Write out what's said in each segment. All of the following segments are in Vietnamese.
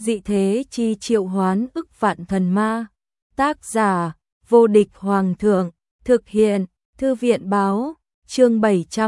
Dị thế chi triệu hoán ức vạn thần ma. Tác giả, vô địch hoàng thượng. Thực hiện, Thư viện báo. Chương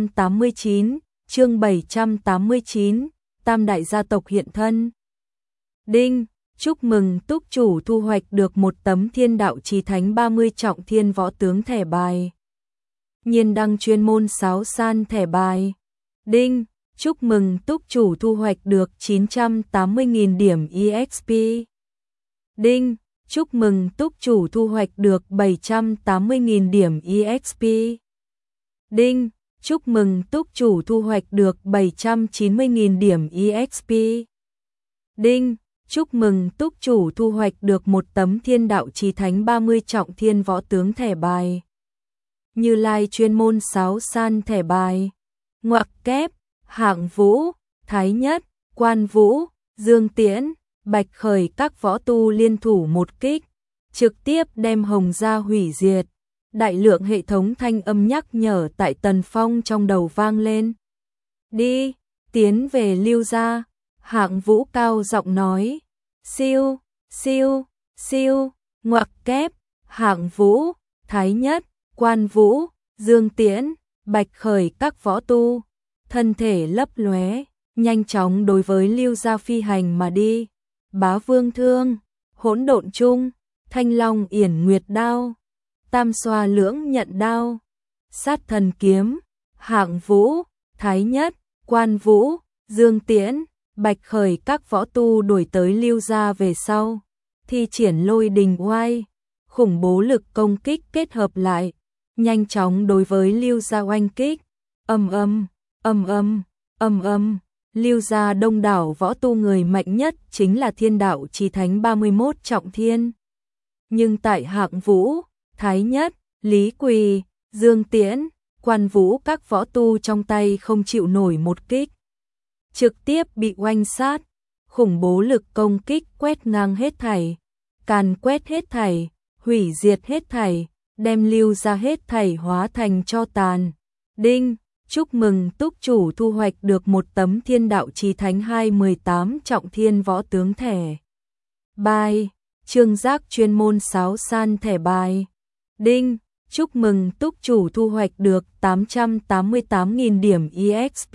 789, Tam đại gia tộc hiện thân. Đinh, chúc mừng túc chủ thu hoạch được một tấm thiên đạo chí thánh 30 trọng thiên võ tướng thẻ bài. Nhiên đăng chuyên môn sáo san thẻ bài. Đinh, chúc mừng túc chủ thu hoạch được 980.000 điểm EXP. Đinh, chúc mừng túc chủ thu hoạch được 780.000 điểm EXP. Đinh, chúc mừng túc chủ thu hoạch được 790.000 điểm EXP. Đinh, chúc mừng túc chủ thu hoạch được một tấm thiên đạo chí thánh 30 trọng thiên võ tướng thẻ bài. Như Lai chuyên môn sáo san thẻ bài. Ngoặc kép, Hạng Vũ, Thái Nhất, Quan Vũ, Dương Tiễn, Bạch Khởi các võ tu liên thủ một kích, trực tiếp đem Hồng gia hủy diệt. Đại lượng hệ thống thanh âm nhắc nhở tại Tần Phong trong đầu vang lên. Đi, tiến về Lưu gia. Hạng Vũ cao giọng nói. Siêu, siêu, siêu, ngoặc kép, Hạng Vũ, Thái Nhất, Quan Vũ, Dương Tiễn, Bạch Khởi các võ tu, thân thể lấp lóe, nhanh chóng đối với Lưu gia phi hành mà đi. Bá Vương thương, Hỗn Độn trung, Thanh Long yển nguyệt đao, Tam xoa lưỡng nhận đao, Sát thần kiếm. Hạng Vũ, Thái Nhất, Quan Vũ, Dương Tiễn, Bạch Khởi các võ tu đuổi tới Lưu gia về sau, thi triển lôi đình oai, khủng bố lực công kích kết hợp lại, nhanh chóng đối với Lưu gia oanh kích. Ầm ầm, ầm ầm, ầm ầm. Lưu gia đông đảo võ tu người mạnh nhất chính là thiên đạo chí thánh 31 trọng thiên. Nhưng tại Hạng Vũ, Thái Nhất, Lý Quỳ, Dương Tiễn, Quan Vũ các võ tu trong tay không chịu nổi một kích, trực tiếp bị oanh sát, khủng bố lực công kích quét ngang hết thảy, càn quét hết thảy, hủy diệt hết thảy, đem Lưu gia hết thảy hóa thành tro tàn. Đinh, chúc mừng túc chủ thu hoạch được một tấm thiên đạo chí thánh 218 trọng thiên võ tướng thẻ bài. Trương Giác chuyên môn sáo san thẻ bài. Đinh, chúc mừng túc chủ thu hoạch được 888.000 điểm EXP.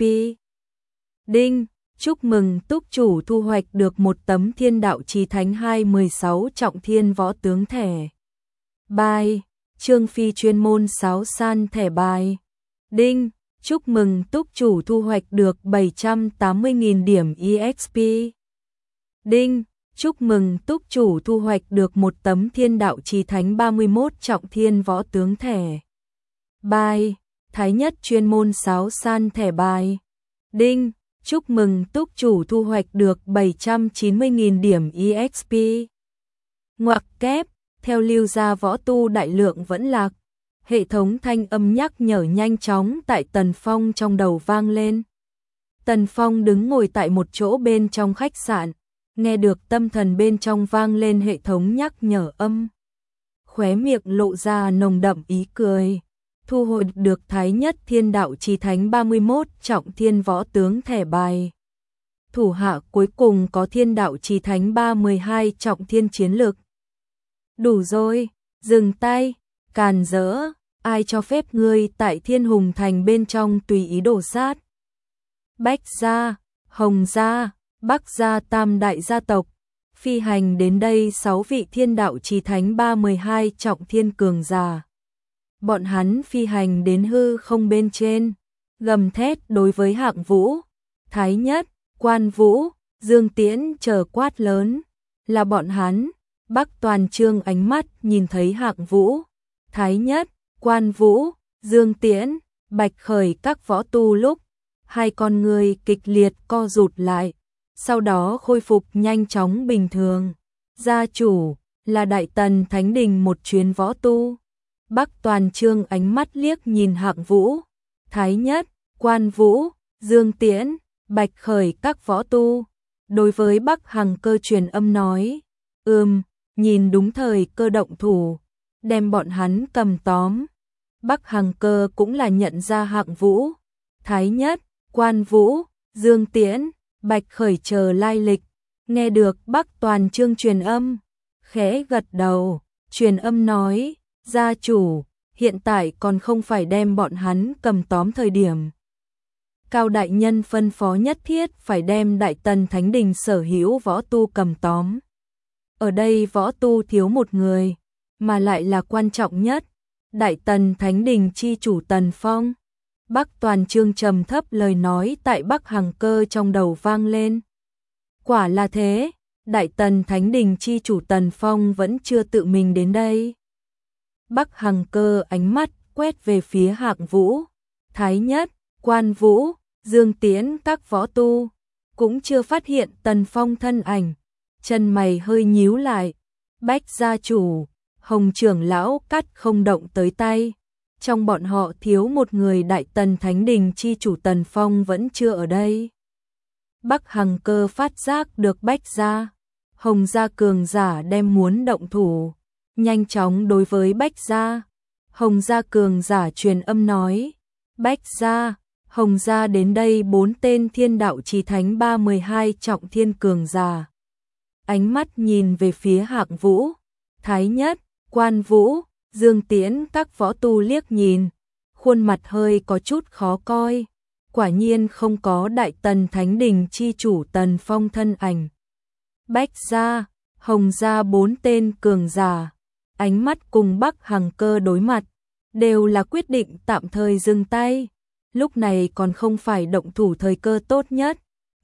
Đinh, chúc mừng túc chủ thu hoạch được một tấm thiên đạo chí thánh 216 trọng thiên võ tướng thẻ bài. Trương Phi chuyên môn sáo san thẻ bài. Đinh, chúc mừng túc chủ thu hoạch được 780.000 điểm EXP. Đinh, chúc mừng túc chủ thu hoạch được một tấm thiên đạo chí thánh 31 trọng thiên võ tướng thẻ bài. Thái Nhất chuyên môn sáo san thẻ bài. Đinh, chúc mừng túc chủ thu hoạch được 790.000 điểm EXP. Ngoặc kép, theo Lưu gia võ tu đại lượng vẫn lạc, hệ thống thanh âm nhắc nhở nhanh chóng tại Tần Phong trong đầu vang lên. Tần Phong đứng ngồi tại một chỗ bên trong khách sạn, nghe được tâm thần bên trong vang lên hệ thống nhắc nhở âm. Khóe miệng lộ ra nồng đậm ý cười. Thu hồi được Thái Nhất thiên đạo chí thánh 31 trọng thiên võ tướng thẻ bài. Thủ hạ cuối cùng có thiên đạo chí thánh 312 trọng thiên chiến lực. Đủ rồi, dừng tay, càn rỡ, ai cho phép ngươi tại Thiên Hùng Thành bên trong tùy ý đổ sát. Bách gia, Hồng gia, Bắc gia tam đại gia tộc, phi hành đến đây 6 vị thiên đạo chí thánh 312 trọng thiên cường giả. Bọn hắn phi hành đến hư không bên trên, gầm thét đối với Hạng Vũ, Thái Nhất, Quan Vũ, Dương Tiễn chờ quát lớn. Là bọn hắn. Bắc Toàn Trương ánh mắt nhìn thấy Hạng Vũ, Thái Nhất, Quan Vũ, Dương Tiễn, Bạch Khởi các võ tu lúc, hai con người kịch liệt co rụt lại, sau đó khôi phục nhanh chóng bình thường. Gia chủ là Đại Tần Thánh Đình một chuyến võ tu. Bắc Toàn Trương ánh mắt liếc nhìn Hạng Vũ, Thái Nhất, Quan Vũ, Dương Tiễn, Bạch Khởi các võ tu. Đối với Bắc Hằng Cơ truyền âm nói, nhìn đúng thời cơ động thủ, đem bọn hắn cầm tóm. Bắc Hằng Cơ cũng là nhận ra Hạng Vũ, Thái Nhất, Quan Vũ, Dương Tiễn, Bạch Khởi chờ lai lịch, Nghe được Bắc Toàn Chương truyền âm, khẽ gật đầu, truyền âm nói, gia chủ, hiện tại còn không phải đem bọn hắn cầm tóm thời điểm. Cao đại nhân phân phó nhất thiết phải đem Đại Tần Thánh Đình sở hữu võ tu cầm tóm. Ở đây võ tu thiếu một người, mà lại là quan trọng nhất, Đại Tần Thánh Đình chi chủ Tần Phong. Bắc Toàn Chương trầm thấp lời nói tại Bắc Hằng Cơ trong đầu vang lên. Quả là thế, Đại Tần Thánh Đình chi chủ Tần Phong vẫn chưa tự mình đến đây. Bắc Hằng Cơ ánh mắt quét về phía Hạng Vũ, Thái Nhất, Quan Vũ, Dương Tiễn các võ tu, cũng chưa phát hiện Tần Phong thân ảnh, chân mày hơi nhíu lại. Bách gia chủ, Hồng trưởng lão cắt không động tới tay. Trong bọn họ thiếu một người, Đại Tần Thánh Đình chi chủ Tần Phong vẫn chưa ở đây. Bắc Hằng Cơ phát giác được Bách gia, Hồng gia cường giả đem muốn động thủ, nhanh chóng đối với Bách gia, Hồng gia cường giả truyền âm nói, Bách gia, Hồng gia đến đây 4 tên Thiên Đạo Chí Thánh 312 trọng thiên cường giả. Ánh mắt nhìn về phía Hạng Vũ, Thái Nhất, Quan Vũ, Dương Tiễn các võ tu liếc nhìn, khuôn mặt hơi có chút khó coi. Quả nhiên không có Đại Tần Thánh Đình chi chủ Tần Phong thân ảnh. Bách gia, Hồng gia 4 tên cường giả, ánh mắt cùng Bắc Hằng Cơ đối mặt, đều là quyết định tạm thời dừng tay. Lúc này còn không phải động thủ thời cơ tốt nhất.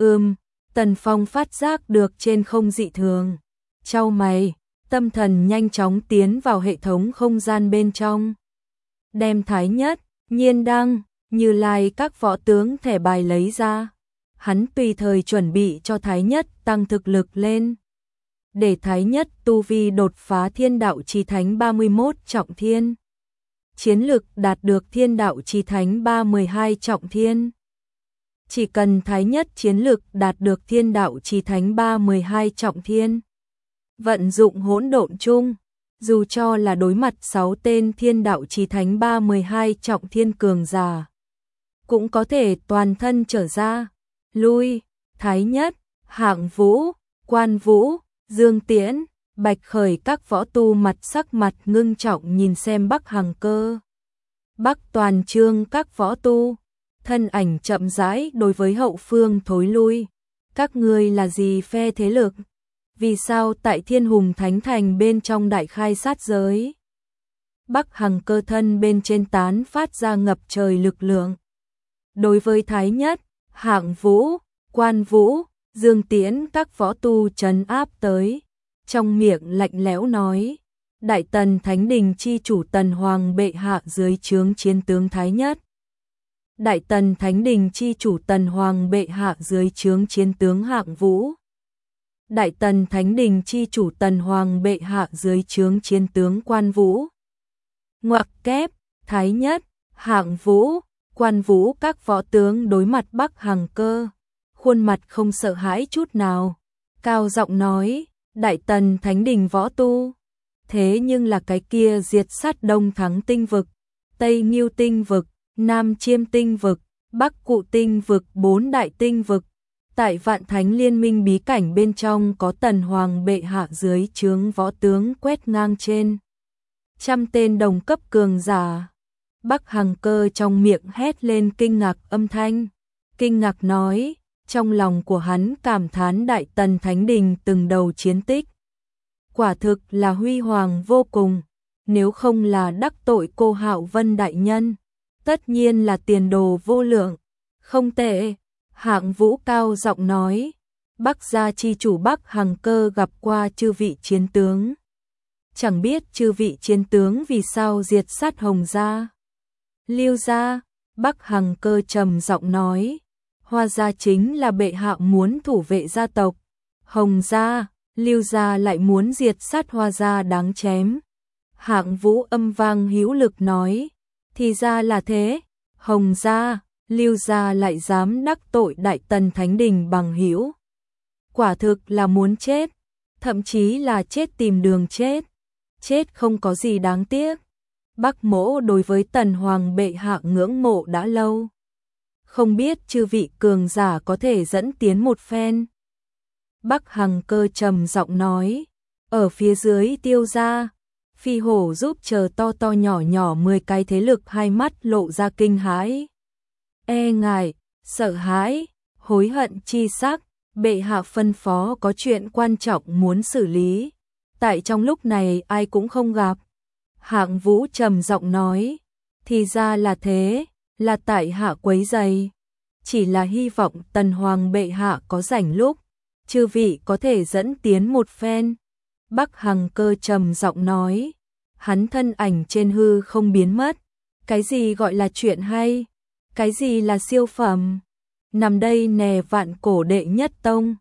Tần Phong phát giác được trên không dị thường, chau mày, tâm thần nhanh chóng tiến vào hệ thống không gian bên trong. Đem Thái Nhất, Nhiên Đăng, Như Lai các võ tướng thẻ bài lấy ra. Hắn tùy thời chuẩn bị cho Thái Nhất tăng thực lực lên. Để Thái Nhất tu vi đột phá Thiên Đạo Chí Thánh 31 trọng thiên. Chiến lực đạt được Thiên Đạo Chí Thánh 312 trọng thiên. Chỉ cần Thái Nhất chiến lực đạt được Thiên Đạo Chí Thánh 312 trọng thiên, vận dụng hỗn độn chung, dù cho là đối mặt 6 tên Thiên Đạo Chí Thánh 312 trọng thiên cường giả, cũng có thể toàn thân trở ra. Lui, Thái Nhất, Hạng Vũ, Quan Vũ, Dương Tiễn, Bạch Khởi các võ tu sắc mặt ngưng trọng nhìn xem Bắc Hằng Cơ. Bắc Toàn Chương các võ tu, thân ảnh chậm rãi đối với hậu phương thối lui. Các ngươi là gì phe thế lực? Vì sao tại Thiên Hùng Thánh Thành bên trong đại khai sát giới? Bắc Hằng Cơ thân bên trên tán phát ra ngập trời lực lượng. Đối với Thái Nhất, Hạng Vũ, Quan Vũ, Dương Tiễn các võ tu trấn áp tới, trong miệng lạnh lẽo nói, Đại Tần Thánh Đình chi chủ Tần Hoàng bệ hạ dưới trướng chiến tướng Thái Nhất. Đại Tần Thánh Đình chi chủ Tần Hoàng bệ hạ dưới trướng chiến tướng Hạng Vũ. Đại Tần Thánh Đình chi chủ Tần Hoàng bệ hạ dưới trướng chiến tướng Quan Vũ. Ngoặc kép, Thái Nhất, Hạng Vũ, Quan Vũ các võ tướng đối mặt Bắc Hằng Cơ, khuôn mặt không sợ hãi chút nào, cao giọng nói, Đại Tần Thánh Đình võ tu, thế nhưng là cái kia diệt sát Đông Thắng tinh vực, Tây Nghiêu tinh vực, Nam Chiêm tinh vực, Bắc Cụ tinh vực 4 đại tinh vực. Tại Vạn Thánh Liên Minh bí cảnh bên trong có Tần Hoàng bệ hạ dưới trướng võ tướng quét ngang trên trăm tên đồng cấp cường giả. Bắc Hằng Cơ trong miệng hét lên kinh ngạc âm thanh, kinh ngạc nói, trong lòng của hắn cảm thán Đại Tần Thánh Đình từng đầu chiến tích. Quả thực là huy hoàng vô cùng, nếu không là đắc tội cô Hạo Vân đại nhân, tất nhiên là tiền đồ vô lượng. Không tệ, Hạng Vũ cao giọng nói, Bắc gia chi chủ Bắc Hằng Cơ gặp qua chư vị chiến tướng. Chẳng biết chư vị chiến tướng vì sao diệt sát Hồng gia, Lưu gia. Bắc Hằng Cơ trầm giọng nói, Hoa gia chính là bệ hạ muốn thủ vệ gia tộc, Hồng gia, Lưu gia lại muốn diệt sát Hoa gia đáng chém. Hạng Vũ âm vang hữu lực nói, thì ra là thế, Hồng gia, Lưu gia lại dám đắc tội Đại Tần Thánh Đình bằng hữu. Quả thực là muốn chết, thậm chí là chết tìm đường chết. Chết không có gì đáng tiếc. Bắc Mỗ đối với Tần Hoàng bệ hạ ngưỡng mộ đã lâu. Không biết chư vị cường giả có thể dẫn tiến một phen. Bắc Hằng Cơ trầm giọng nói, ở phía dưới Tiêu gia, Phi Hổ giúp chờ to to nhỏ nhỏ 10 cái thế lực hai mắt lộ ra kinh hãi. E ngại, sợ hãi, hối hận chi sắc, bệ hạ phân phó có chuyện quan trọng muốn xử lý. Tại trong lúc này ai cũng không gặp. Hạng Vũ trầm giọng nói, thì ra là thế, là tại hạ quấy rầy. Chỉ là hy vọng Tần Hoàng bệ hạ có rảnh lúc, chư vị có thể dẫn tiến một phen. Bắc Hằng Cơ trầm giọng nói, hắn thân ảnh trên hư không biến mất. Cái gì gọi là chuyện hay? Cái gì là siêu phẩm? Nằm đây nè Vạn Cổ đệ nhất tông.